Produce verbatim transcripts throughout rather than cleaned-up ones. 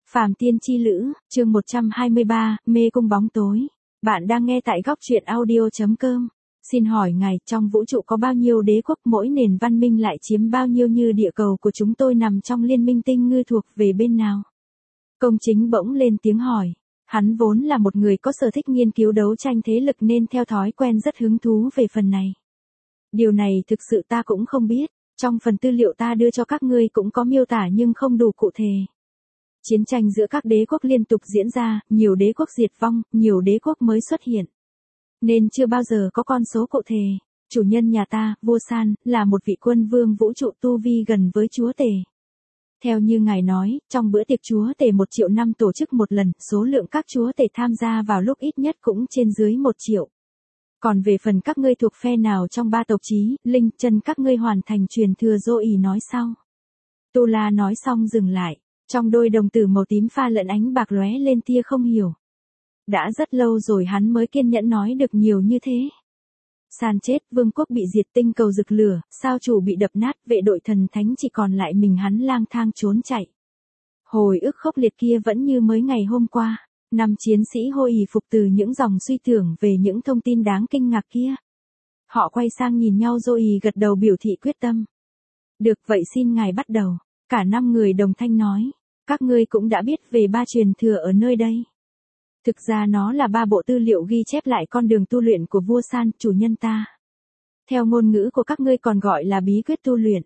Phàm Tiên Chi Lữ, chương một trăm hai mươi ba, Mê Cung Bóng Tối. Bạn đang nghe tại góc truyện audio chấm com. Xin hỏi ngài, trong vũ trụ có bao nhiêu đế quốc, mỗi nền văn minh lại chiếm bao nhiêu, như địa cầu của chúng tôi nằm trong liên minh tinh ngư thuộc về bên nào? Công Chính bỗng lên tiếng hỏi. Hắn vốn là một người có sở thích nghiên cứu đấu tranh thế lực nên theo thói quen rất hứng thú về phần này. Điều này thực sự ta cũng không biết, trong phần tư liệu ta đưa cho các ngươi cũng có miêu tả nhưng không đủ cụ thể. Chiến tranh giữa các đế quốc liên tục diễn ra, nhiều đế quốc diệt vong, nhiều đế quốc mới xuất hiện. Nên chưa bao giờ có con số cụ thể. Chủ nhân nhà ta, vua San, là một vị quân vương vũ trụ tu vi gần với chúa tể. Theo như ngài nói, trong bữa tiệc chúa tể một triệu năm tổ chức một lần, số lượng các chúa tể tham gia vào lúc ít nhất cũng trên dưới một triệu. Còn về phần các ngươi thuộc phe nào trong ba tộc chí, linh, chân các ngươi hoàn thành truyền thừa, Zoe nói sau. Tu La nói xong dừng lại. Trong đôi đồng tử màu tím pha lẫn ánh bạc lóe lên tia không hiểu. Đã rất lâu rồi hắn mới kiên nhẫn nói được nhiều như thế. San chết, vương quốc bị diệt, tinh cầu rực lửa, sao chủ bị đập nát, vệ đội thần thánh chỉ còn lại mình hắn lang thang trốn chạy. Hồi ức khốc liệt kia vẫn như mới ngày hôm qua. Năm chiến sĩ hôi ỉ phục từ những dòng suy tưởng về những thông tin đáng kinh ngạc kia. Họ quay sang nhìn nhau rồi gật đầu biểu thị quyết tâm. Được vậy xin ngài bắt đầu. Cả năm người đồng thanh nói. Các ngươi cũng đã biết về ba truyền thừa ở nơi đây. Thực ra nó là ba bộ tư liệu ghi chép lại con đường tu luyện của vua San, chủ nhân ta. Theo ngôn ngữ của các ngươi còn gọi là bí quyết tu luyện.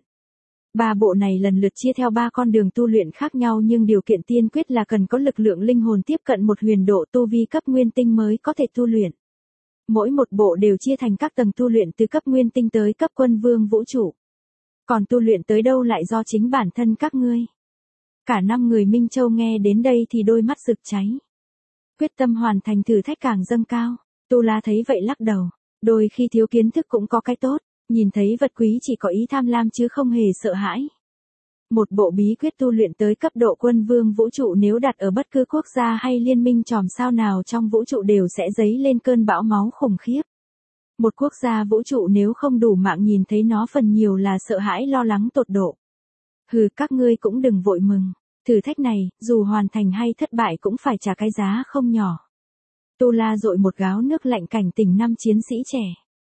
Ba bộ này lần lượt chia theo ba con đường tu luyện khác nhau, nhưng điều kiện tiên quyết là cần có lực lượng linh hồn tiếp cận một huyền độ tu vi cấp nguyên tinh mới có thể tu luyện. Mỗi một bộ đều chia thành các tầng tu luyện từ cấp nguyên tinh tới cấp quân vương vũ trụ. Còn tu luyện tới đâu lại do chính bản thân các ngươi. Cả năm người Minh Châu nghe đến đây thì đôi mắt rực cháy. Quyết tâm hoàn thành thử thách càng dâng cao. Tu La thấy vậy lắc đầu. Đôi khi thiếu kiến thức cũng có cái tốt. Nhìn thấy vật quý chỉ có ý tham lam chứ không hề sợ hãi. Một bộ bí quyết tu luyện tới cấp độ quân vương vũ trụ nếu đặt ở bất cứ quốc gia hay liên minh chòm sao nào trong vũ trụ đều sẽ dấy lên cơn bão máu khủng khiếp. Một quốc gia vũ trụ nếu không đủ mạng nhìn thấy nó phần nhiều là sợ hãi lo lắng tột độ. Hừ, các ngươi cũng đừng vội mừng. Thử thách này, dù hoàn thành hay thất bại cũng phải trả cái giá không nhỏ. Tu La dội một gáo nước lạnh cảnh tỉnh năm chiến sĩ trẻ.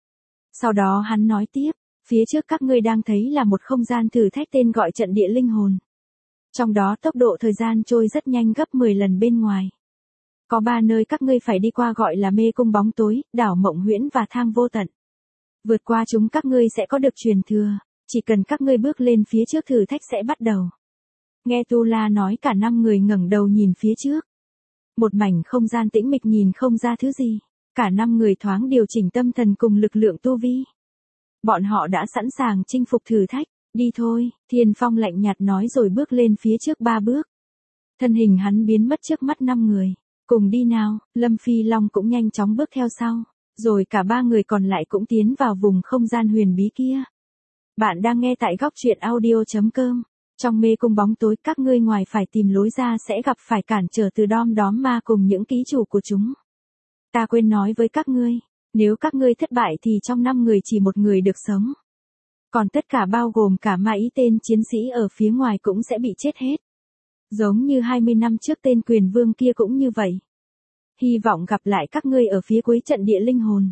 Sau đó hắn nói tiếp, phía trước các ngươi đang thấy là một không gian thử thách tên gọi trận địa linh hồn. Trong đó tốc độ thời gian trôi rất nhanh gấp mười lần bên ngoài. Có ba nơi các ngươi phải đi qua gọi là Mê Cung Bóng Tối, Đảo Mộng Huyễn và Thang Vô Tận. Vượt qua chúng các ngươi sẽ có được truyền thừa, chỉ cần các ngươi bước lên phía trước thử thách sẽ bắt đầu. Nghe Tu La nói cả năm người ngẩng đầu nhìn phía trước. Một mảnh không gian tĩnh mịch nhìn không ra thứ gì. Cả năm người thoáng điều chỉnh tâm thần cùng lực lượng tu vi. Bọn họ đã sẵn sàng chinh phục thử thách. Đi thôi, Thiên Phong lạnh nhạt nói rồi bước lên phía trước ba bước. Thân hình hắn biến mất trước mắt năm người. Cùng đi nào, Lâm Phi Long cũng nhanh chóng bước theo sau. Rồi cả ba người còn lại cũng tiến vào vùng không gian huyền bí kia. Bạn đang nghe tại góc truyện audio chấm com. Trong mê cung bóng tối các ngươi ngoài phải tìm lối ra sẽ gặp phải cản trở từ đom đóm ma cùng những ký chủ của chúng. Ta quên nói với các ngươi, nếu các ngươi thất bại thì trong năm người chỉ một người được sống. Còn tất cả bao gồm cả ma ý tên chiến sĩ ở phía ngoài cũng sẽ bị chết hết. Giống như hai mươi năm trước tên quyền vương kia cũng như vậy. Hy vọng gặp lại các ngươi ở phía cuối trận địa linh hồn.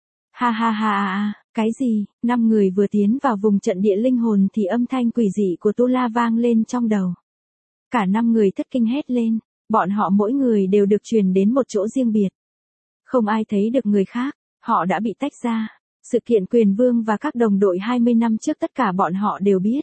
Ha ha ha ha, cái gì, năm người vừa tiến vào vùng trận địa linh hồn thì âm thanh quỷ dị của Tu La vang lên trong đầu. Cả năm người thất kinh hét lên, bọn họ mỗi người đều được truyền đến một chỗ riêng biệt. Không ai thấy được người khác, họ đã bị tách ra. Sự kiện quyền vương và các đồng đội hai mươi năm trước tất cả bọn họ đều biết.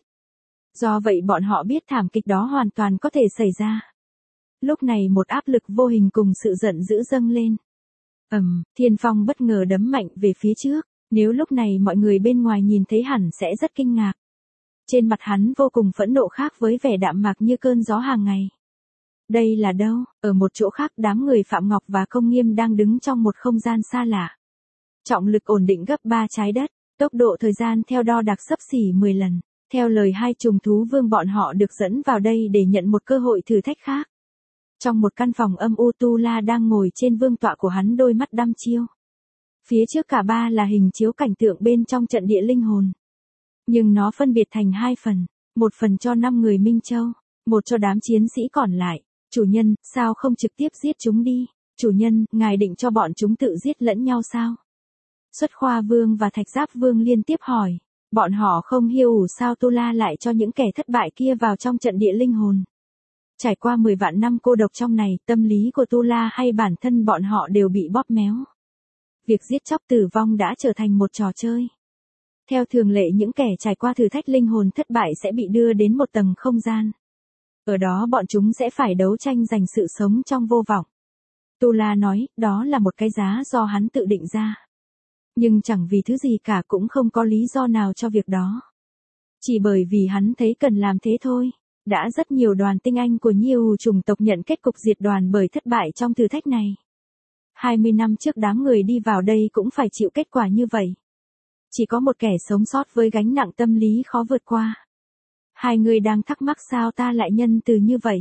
Do vậy bọn họ biết thảm kịch đó hoàn toàn có thể xảy ra. Lúc này một áp lực vô hình cùng sự giận dữ dâng lên. Ầm, Thiên Phong bất ngờ đấm mạnh về phía trước, nếu lúc này mọi người bên ngoài nhìn thấy hẳn sẽ rất kinh ngạc. Trên mặt hắn vô cùng phẫn nộ khác với vẻ đạm mạc như cơn gió hàng ngày. Đây là đâu? Ở một chỗ khác đám người Phạm Ngọc và Công Nghiêm đang đứng trong một không gian xa lạ. Trọng lực ổn định gấp ba trái đất, tốc độ thời gian theo đo đạc xấp xỉ mười lần. Theo lời hai trùng thú vương bọn họ được dẫn vào đây để nhận một cơ hội thử thách khác. Trong một căn phòng âm u Tu La đang ngồi trên vương tọa của hắn đôi mắt đăm chiêu. Phía trước cả ba là hình chiếu cảnh tượng bên trong trận địa linh hồn. Nhưng nó phân biệt thành hai phần, một phần cho năm người Minh Châu, một cho đám chiến sĩ còn lại. Chủ nhân, sao không trực tiếp giết chúng đi? Chủ nhân, ngài định cho bọn chúng tự giết lẫn nhau sao? Xuất Khoa Vương và Thạch Giáp Vương liên tiếp hỏi. Bọn họ không hiểu sao Tu La lại cho những kẻ thất bại kia vào trong trận địa linh hồn. Trải qua mười vạn năm cô độc trong này, tâm lý của Tu La hay bản thân bọn họ đều bị bóp méo. Việc giết chóc tử vong đã trở thành một trò chơi. Theo thường lệ, những kẻ trải qua thử thách linh hồn thất bại sẽ bị đưa đến một tầng không gian. Ở đó bọn chúng sẽ phải đấu tranh giành sự sống trong vô vọng. Tu La nói, đó là một cái giá do hắn tự định ra. Nhưng chẳng vì thứ gì cả, cũng không có lý do nào cho việc đó. Chỉ bởi vì hắn thấy cần làm thế thôi. Đã rất nhiều đoàn tinh anh của nhiều chủng tộc nhận kết cục diệt đoàn bởi thất bại trong thử thách này. hai mươi năm trước đám người đi vào đây cũng phải chịu kết quả như vậy. Chỉ có một kẻ sống sót với gánh nặng tâm lý khó vượt qua. Hai người đang thắc mắc sao ta lại nhân từ như vậy.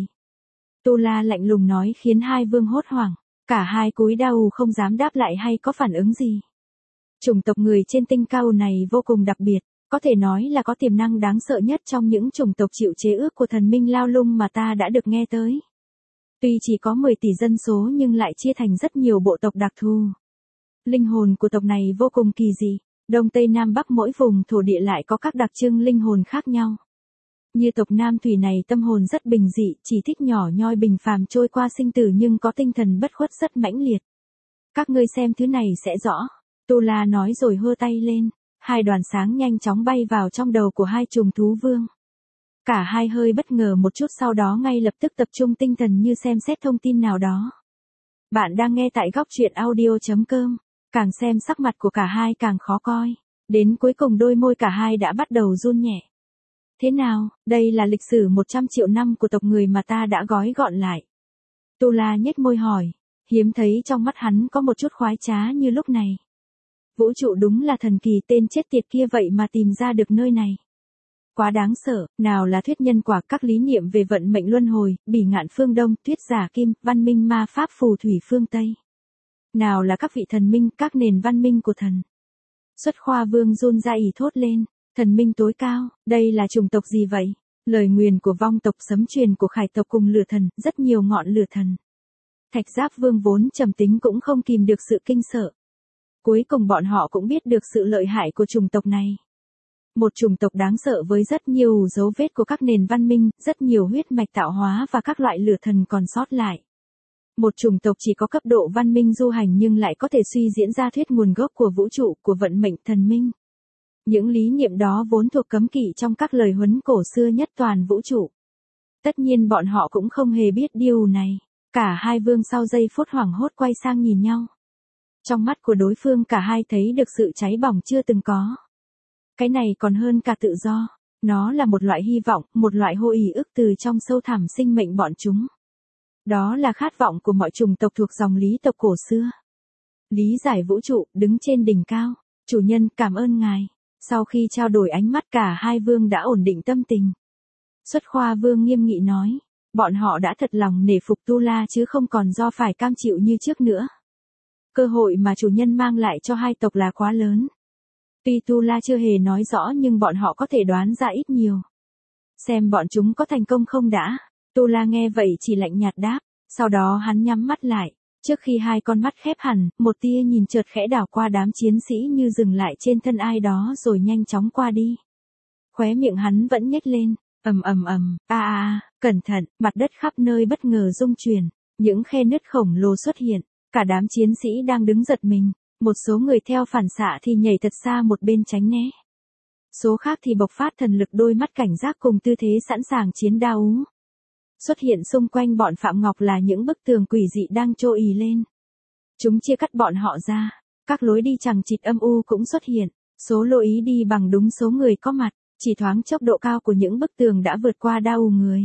Tu La lạnh lùng nói khiến hai vương hốt hoảng. Cả hai cúi đầu không dám đáp lại hay có phản ứng gì. Chủng tộc người trên tinh cầu này vô cùng đặc biệt. Có thể nói là có tiềm năng đáng sợ nhất trong những chủng tộc chịu chế ước của thần minh Lao Lung mà ta đã được nghe tới. Tuy chỉ có mười tỷ dân số nhưng lại chia thành rất nhiều bộ tộc đặc thù. Linh hồn của tộc này vô cùng kỳ dị. Đông Tây Nam Bắc mỗi vùng thổ địa lại có các đặc trưng linh hồn khác nhau. Như tộc Nam Thủy này tâm hồn rất bình dị, chỉ thích nhỏ nhoi bình phàm trôi qua sinh tử nhưng có tinh thần bất khuất rất mãnh liệt. Các ngươi xem thứ này sẽ rõ. Tu La nói rồi hơ tay lên. Hai đoàn sáng nhanh chóng bay vào trong đầu của hai trùng thú vương. Cả hai hơi bất ngờ một chút, sau đó ngay lập tức tập trung tinh thần như xem xét thông tin nào đó. Bạn đang nghe tại góc truyện audio chấm com. Càng xem sắc mặt của cả hai càng khó coi. Đến cuối cùng đôi môi cả hai đã bắt đầu run nhẹ. Thế nào, đây là lịch sử một trăm triệu năm của tộc người mà ta đã gói gọn lại. Tu La nhếch môi hỏi. Hiếm thấy trong mắt hắn có một chút khoái trá như lúc này. Vũ trụ đúng là thần kỳ, tên chết tiệt kia vậy mà tìm ra được nơi này. Quá đáng sợ, nào là thuyết nhân quả, các lý niệm về vận mệnh luân hồi, bỉ ngạn phương Đông, thuyết giả kim, văn minh ma pháp phù thủy phương Tây. Nào là các vị thần minh, các nền văn minh của thần. Xuất Khoa Vương run ra ỉ thốt lên, thần minh tối cao, đây là chủng tộc gì vậy? Lời nguyền của vong tộc, sấm truyền của khải tộc cùng lửa thần, rất nhiều ngọn lửa thần. Thạch Giáp Vương vốn trầm tính cũng không kìm được sự kinh sợ. Cuối cùng bọn họ cũng biết được sự lợi hại của chủng tộc này. Một chủng tộc đáng sợ với rất nhiều dấu vết của các nền văn minh, rất nhiều huyết mạch tạo hóa và các loại lửa thần còn sót lại. Một chủng tộc chỉ có cấp độ văn minh du hành nhưng lại có thể suy diễn ra thuyết nguồn gốc của vũ trụ, của vận mệnh thần minh. Những lý niệm đó vốn thuộc cấm kỵ trong các lời huấn cổ xưa nhất toàn vũ trụ. Tất nhiên bọn họ cũng không hề biết điều này. Cả hai vương sau giây phút hoảng hốt quay sang nhìn nhau. Trong mắt của đối phương cả hai thấy được sự cháy bỏng chưa từng có. Cái này còn hơn cả tự do. Nó là một loại hy vọng, một loại hô ỉ ức từ trong sâu thẳm sinh mệnh bọn chúng. Đó là khát vọng của mọi chủng tộc thuộc dòng lý tộc cổ xưa. Lý giải vũ trụ, đứng trên đỉnh cao. Chủ nhân, cảm ơn ngài. Sau khi trao đổi ánh mắt cả hai vương đã ổn định tâm tình. Xuất Khoa Vương nghiêm nghị nói. Bọn họ đã thật lòng nể phục Tu La chứ không còn do phải cam chịu như trước nữa. Cơ hội mà chủ nhân mang lại cho hai tộc là quá lớn. Tuy Tu La chưa hề nói rõ nhưng bọn họ có thể đoán ra ít nhiều. Xem bọn chúng có thành công không đã. Tu La nghe vậy chỉ lạnh nhạt đáp. Sau đó hắn nhắm mắt lại. Trước khi hai con mắt khép hẳn, một tia nhìn chợt khẽ đảo qua đám chiến sĩ như dừng lại trên thân ai đó rồi nhanh chóng qua đi. Khóe miệng hắn vẫn nhếch lên. Ầm ầm ầm, a a, cẩn thận, mặt đất khắp nơi bất ngờ rung chuyển. Những khe nứt khổng lồ xuất hiện. Cả đám chiến sĩ đang đứng giật mình. Một số người theo phản xạ thì nhảy thật xa một bên tránh né. Số khác thì bộc phát thần lực, đôi mắt cảnh giác cùng tư thế sẵn sàng chiến đao. Xuất hiện xung quanh bọn Phạm Ngọc là những bức tường quỷ dị đang trôi ì lên. Chúng chia cắt bọn họ ra. Các lối đi chằng chịt âm u cũng xuất hiện. Số lô ý đi bằng đúng số người có mặt. Chỉ thoáng chốc độ cao của những bức tường đã vượt qua đao người.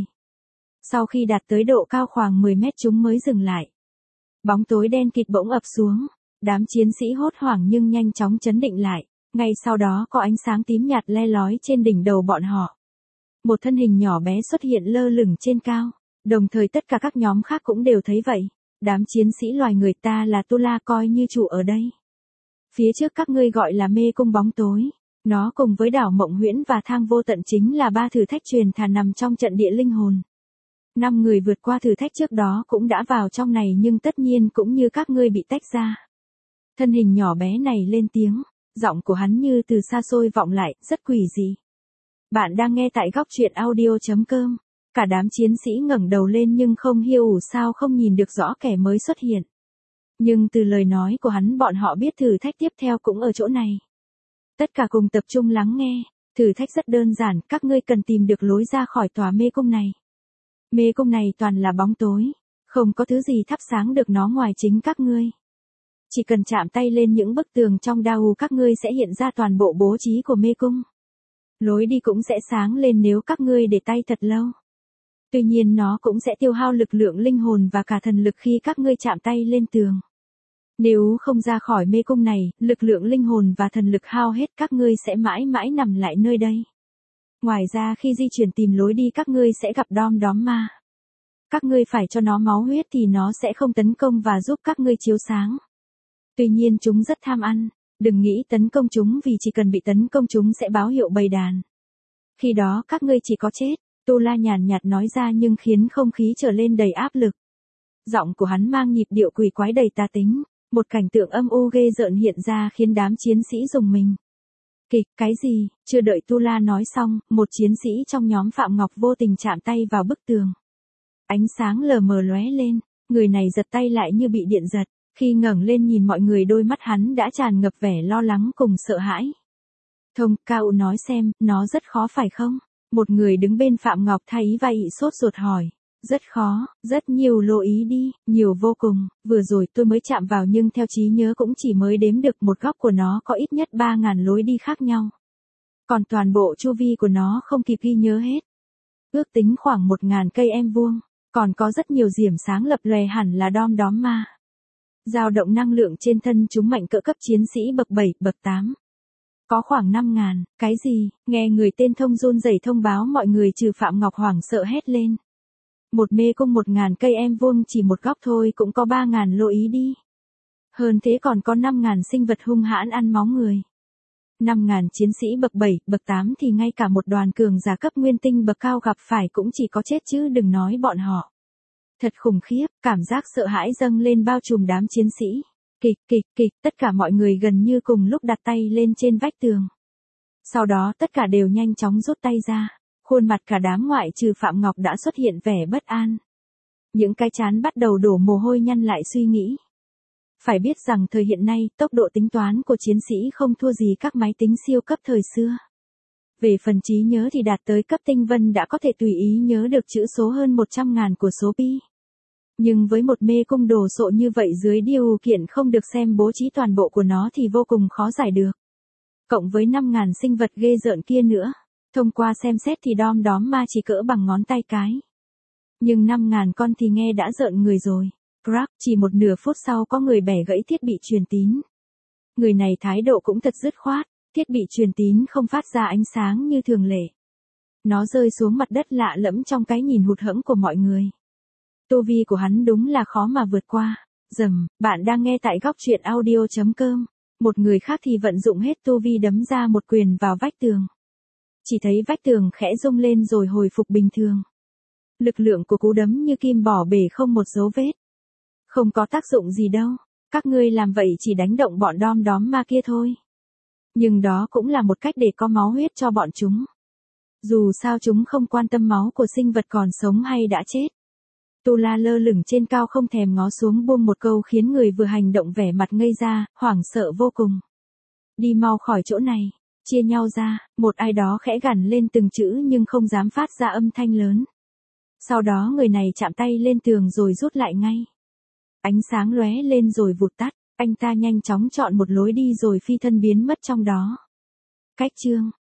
Sau khi đạt tới độ cao khoảng mười mét chúng mới dừng lại. Bóng tối đen kịt bỗng ập xuống. Đám chiến sĩ hốt hoảng nhưng nhanh chóng trấn định lại. Ngay sau đó có ánh sáng tím nhạt le lói trên đỉnh đầu bọn họ. Một thân hình nhỏ bé xuất hiện lơ lửng trên cao. Đồng thời tất cả các nhóm khác cũng đều thấy vậy. Đám chiến sĩ loài người ta là Tu La coi như chủ ở đây. Phía trước các ngươi gọi là mê cung bóng tối. Nó cùng với đảo Mộng Huyễn và thang vô tận chính là ba thử thách truyền thà nằm trong trận địa linh hồn. Năm người vượt qua thử thách trước đó cũng đã vào trong này nhưng tất nhiên cũng như các ngươi bị tách ra. Thân hình nhỏ bé này lên tiếng, giọng của hắn như từ xa xôi vọng lại, rất quỷ dị. Bạn đang nghe tại góc truyện audio.com. Cả đám chiến sĩ ngẩng đầu lên nhưng không hiểu ủ sao không nhìn được rõ kẻ mới xuất hiện. Nhưng từ lời nói của hắn bọn họ biết thử thách tiếp theo cũng ở chỗ này. Tất cả cùng tập trung lắng nghe, thử thách rất đơn giản, các ngươi cần tìm được lối ra khỏi tòa mê cung này. Mê cung này toàn là bóng tối, không có thứ gì thắp sáng được nó ngoài chính các ngươi. Chỉ cần chạm tay lên những bức tường trong đao các ngươi sẽ hiện ra toàn bộ bố trí của mê cung. Lối đi cũng sẽ sáng lên nếu các ngươi để tay thật lâu. Tuy nhiên nó cũng sẽ tiêu hao lực lượng linh hồn và cả thần lực khi các ngươi chạm tay lên tường. Nếu không ra khỏi mê cung này, lực lượng linh hồn và thần lực hao hết các ngươi sẽ mãi mãi nằm lại nơi đây. Ngoài ra khi di chuyển tìm lối đi các ngươi sẽ gặp đom đóm ma. Các ngươi phải cho nó máu huyết thì nó sẽ không tấn công và giúp các ngươi chiếu sáng. Tuy nhiên chúng rất tham ăn, đừng nghĩ tấn công chúng vì chỉ cần bị tấn công chúng sẽ báo hiệu bầy đàn. Khi đó các ngươi chỉ có chết, Tu La nhàn nhạt nói ra nhưng khiến không khí trở lên đầy áp lực. Giọng của hắn mang nhịp điệu quỷ quái đầy tà tính, một cảnh tượng âm u ghê rợn hiện ra khiến đám chiến sĩ rùng mình. Kịch, cái gì, chưa đợi Tu La nói xong, một chiến sĩ trong nhóm Phạm Ngọc vô tình chạm tay vào bức tường. Ánh sáng lờ mờ lóe lên, người này giật tay lại như bị điện giật, khi ngẩng lên nhìn mọi người đôi mắt hắn đã tràn ngập vẻ lo lắng cùng sợ hãi. Thông, Cao nói xem, nó rất khó phải không? Một người đứng bên Phạm Ngọc thấy vậy sốt ruột hỏi. Rất khó, rất nhiều lô ý đi, nhiều vô cùng, vừa rồi tôi mới chạm vào nhưng theo trí nhớ cũng chỉ mới đếm được một góc của nó có ít nhất ba ngàn lối đi khác nhau. Còn toàn bộ chu vi của nó không kịp ghi nhớ hết. Ước tính khoảng một ngàn cây em vuông, còn có rất nhiều diểm sáng lập lòe hẳn là đom đóm ma. Dao động năng lượng trên thân chúng mạnh cỡ cấp chiến sĩ bậc bảy, bậc tám. Có khoảng năm ngàn, cái gì, nghe người tên Thông run rẩy thông báo mọi người trừ Phạm Ngọc hoảng sợ hét lên. Một mê cung một ngàn cây em vuông chỉ một góc thôi cũng có ba ngàn lô ý đi. Hơn thế còn có năm ngàn sinh vật hung hãn ăn máu người. Năm ngàn chiến sĩ bậc bảy, bậc tám thì ngay cả một đoàn cường giả cấp nguyên tinh bậc cao gặp phải cũng chỉ có chết chứ đừng nói bọn họ. Thật khủng khiếp, cảm giác sợ hãi dâng lên bao trùm đám chiến sĩ. Kịch, kịch, kịch, tất cả mọi người gần như cùng lúc đặt tay lên trên vách tường. Sau đó tất cả đều nhanh chóng rút tay ra. Khuôn mặt cả đám ngoại trừ Phạm Ngọc đã xuất hiện vẻ bất an. Những cái trán bắt đầu đổ mồ hôi nhăn lại suy nghĩ. Phải biết rằng thời hiện nay, tốc độ tính toán của chiến sĩ không thua gì các máy tính siêu cấp thời xưa. Về phần trí nhớ thì đạt tới cấp tinh vân đã có thể tùy ý nhớ được chữ số hơn một trăm ngàn của số pi. Nhưng với một mê cung đồ sộ như vậy dưới điều kiện không được xem bố trí toàn bộ của nó thì vô cùng khó giải được. Cộng với năm ngàn sinh vật ghê rợn kia nữa. Thông qua xem xét thì đom đóm ma chỉ cỡ bằng ngón tay cái. Nhưng năm ngàn con thì nghe đã rợn người rồi. Crack, chỉ một nửa phút sau có người bẻ gãy thiết bị truyền tín. Người này thái độ cũng thật dứt khoát, thiết bị truyền tín không phát ra ánh sáng như thường lệ. Nó rơi xuống mặt đất lạ lẫm trong cái nhìn hụt hẫng của mọi người. Tu vi của hắn đúng là khó mà vượt qua. Dầm, bạn đang nghe tại góc truyện audio.com. Một người khác thì vận dụng hết tu vi đấm ra một quyền vào vách tường. Chỉ thấy vách tường khẽ rung lên rồi hồi phục bình thường. Lực lượng của cú đấm như kim bỏ bể không một dấu vết. Không có tác dụng gì đâu, các ngươi làm vậy chỉ đánh động bọn đom đóm ma kia thôi. Nhưng đó cũng là một cách để có máu huyết cho bọn chúng. Dù sao chúng không quan tâm máu của sinh vật còn sống hay đã chết. Tu La lơ lửng trên cao không thèm ngó xuống buông một câu khiến người vừa hành động vẻ mặt ngây ra, hoảng sợ vô cùng. Đi mau khỏi chỗ này. Chia nhau ra, một ai đó khẽ gằn lên từng chữ nhưng không dám phát ra âm thanh lớn. Sau đó người này chạm tay lên tường rồi rút lại ngay. Ánh sáng lóe lên rồi vụt tắt, anh ta nhanh chóng chọn một lối đi rồi phi thân biến mất trong đó. Cách chương